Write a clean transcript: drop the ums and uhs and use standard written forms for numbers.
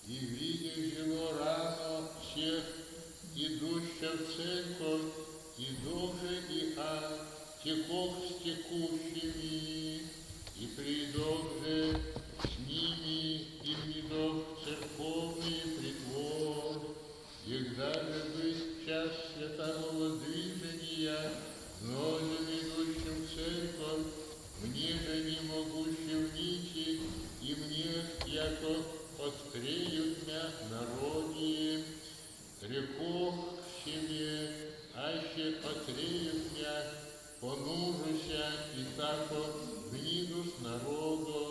И видя жену рано всех, идущих в церковь, и дух же и ад, текох с текущими, и придох же с ними, и медох церковный притвор, егда же быть час святого движения, множим идущим в церковь, мне же не могущим нити, и мне, яко откреют мя народе, рекох к себе, аще откреют мя, понужуся, и тако гниду с народом.